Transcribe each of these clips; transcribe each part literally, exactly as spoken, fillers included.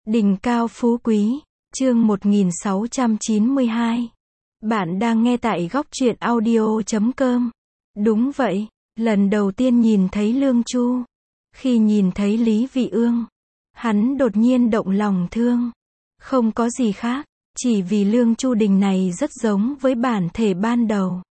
Đỉnh cao phú quý, chương một nghìn sáu trăm chín mươi hai. Bạn đang nghe tại góc truyện audio chấm com. Đúng vậy, lần đầu tiên nhìn thấy Lương Chu, khi nhìn thấy Lý Vị Ương, hắn đột nhiên động lòng thương. Không có gì khác, chỉ vì Lương Chu Đình này rất giống với bản thể ban đầu.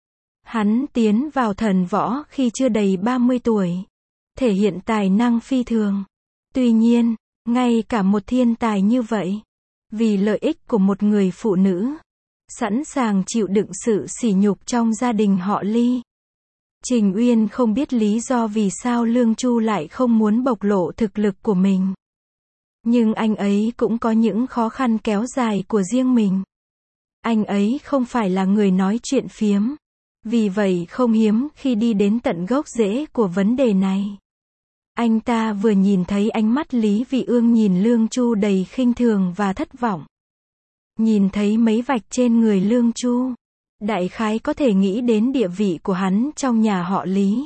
Hắn tiến vào thần võ khi chưa đầy ba mươi tuổi, thể hiện tài năng phi thường. Tuy nhiên, ngay cả một thiên tài như vậy, vì lợi ích của một người phụ nữ, sẵn sàng chịu đựng sự sỉ nhục trong gia đình họ Lý. Trình Uyên không biết lý do vì sao Lương Chu lại không muốn bộc lộ thực lực của mình. Nhưng anh ấy cũng có những khó khăn kéo dài của riêng mình. Anh ấy không phải là người nói chuyện phiếm. Vì vậy không hiếm khi đi đến tận gốc rễ của vấn đề này. Anh ta vừa nhìn thấy ánh mắt Lý Vị Ương nhìn Lương Chu đầy khinh thường và thất vọng. Nhìn thấy mấy vạch trên người Lương Chu, đại khái có thể nghĩ đến địa vị của hắn trong nhà họ Lý.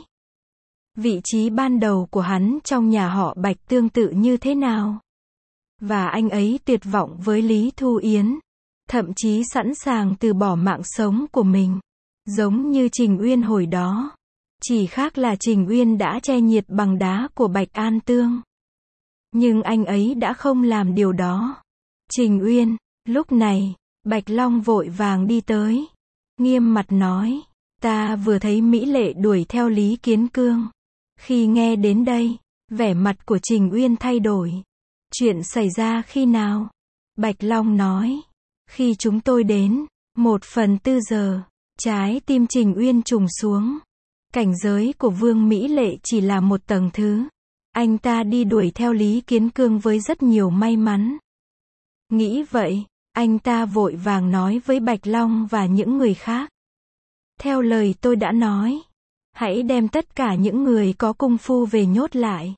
Vị trí ban đầu của hắn trong nhà họ Bạch tương tự như thế nào. Và anh ấy tuyệt vọng với Lý Thu Yến, thậm chí sẵn sàng từ bỏ mạng sống của mình. Giống như Trình Uyên hồi đó. Chỉ khác là Trình Uyên đã che nhiệt bằng đá của Bạch An Tương. Nhưng anh ấy đã không làm điều đó. Trình Uyên, lúc này, Bạch Long vội vàng đi tới. Nghiêm mặt nói, ta vừa thấy Mỹ Lệ đuổi theo Lý Kiến Cương. Khi nghe đến đây, vẻ mặt của Trình Uyên thay đổi. Chuyện xảy ra khi nào? Bạch Long nói, khi chúng tôi đến, một phần tư giờ. Trái tim Trình Uyên trùng xuống. Cảnh giới của Vương Mỹ Lệ chỉ là một tầng thứ. Anh ta đi đuổi theo Lý Kiến Cương với rất nhiều may mắn. Nghĩ vậy, anh ta vội vàng nói với Bạch Long và những người khác. Theo lời tôi đã nói, hãy đem tất cả những người có công phu về nhốt lại.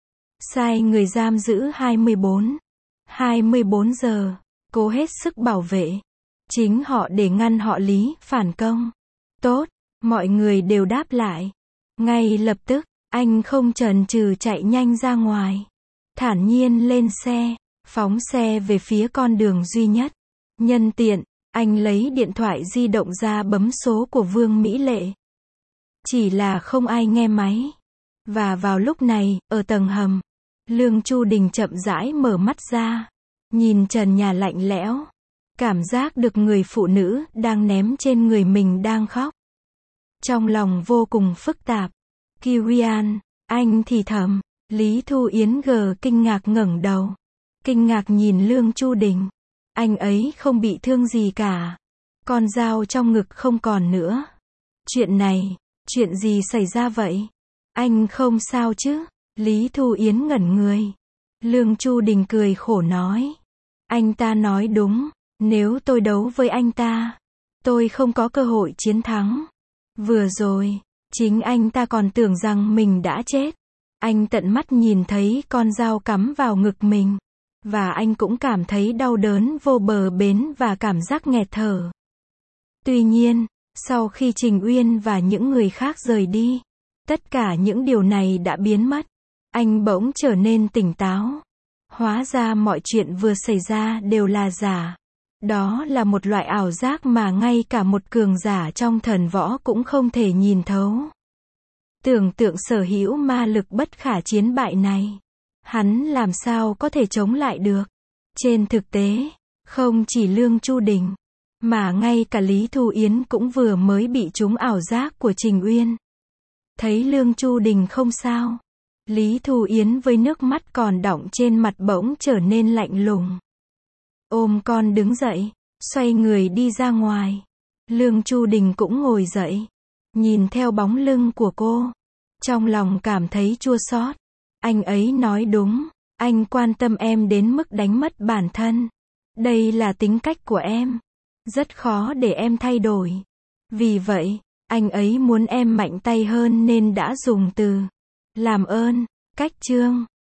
Sai người giam giữ hai mươi bốn, hai mươi bốn giờ, cố hết sức bảo vệ chính họ để ngăn họ Lý phản công. Tốt, mọi người đều đáp lại. Ngay lập tức, anh không chần chừ chạy nhanh ra ngoài. Thản nhiên lên xe, phóng xe về phía con đường duy nhất. Nhân tiện, anh lấy điện thoại di động ra bấm số của Vương Mỹ Lệ. Chỉ là không ai nghe máy. Và vào lúc này, ở tầng hầm, Lương Chu Đình chậm rãi mở mắt ra. Nhìn trần nhà lạnh lẽo. Cảm giác được người phụ nữ đang ném trên người mình đang khóc. Trong lòng vô cùng phức tạp. Kirian, anh thì thầm. Lý Thu Yến gờ kinh ngạc ngẩng đầu. Kinh ngạc nhìn Lương Chu Đình. Anh ấy không bị thương gì cả. Con dao trong ngực không còn nữa. Chuyện này, chuyện gì xảy ra vậy? Anh không sao chứ? Lý Thu Yến ngẩn người. Lương Chu Đình cười khổ nói. Anh ta nói đúng. Nếu tôi đấu với anh ta, tôi không có cơ hội chiến thắng. Vừa rồi, chính anh ta còn tưởng rằng mình đã chết. Anh tận mắt nhìn thấy con dao cắm vào ngực mình. Và anh cũng cảm thấy đau đớn vô bờ bến và cảm giác nghẹt thở. Tuy nhiên, sau khi Trình Uyên và những người khác rời đi, tất cả những điều này đã biến mất. Anh bỗng trở nên tỉnh táo. Hóa ra mọi chuyện vừa xảy ra đều là giả. Đó là một loại ảo giác mà ngay cả một cường giả trong thần võ cũng không thể nhìn thấu. Tưởng tượng sở hữu ma lực bất khả chiến bại này, hắn làm sao có thể chống lại được. Trên thực tế, không chỉ Lương Chu Đình, mà ngay cả Lý Thu Yến cũng vừa mới bị trúng ảo giác của Trình Uyên. Thấy Lương Chu Đình không sao, Lý Thu Yến với nước mắt còn đọng trên mặt bỗng trở nên lạnh lùng. Ôm con đứng dậy, xoay người đi ra ngoài. Lương Chu Đình cũng ngồi dậy, nhìn theo bóng lưng của cô. Trong lòng cảm thấy chua xót. Anh ấy nói đúng, anh quan tâm em đến mức đánh mất bản thân. Đây là tính cách của em. Rất khó để em thay đổi. Vì vậy, anh ấy muốn em mạnh tay hơn nên đã dùng từ làm ơn, cách trương.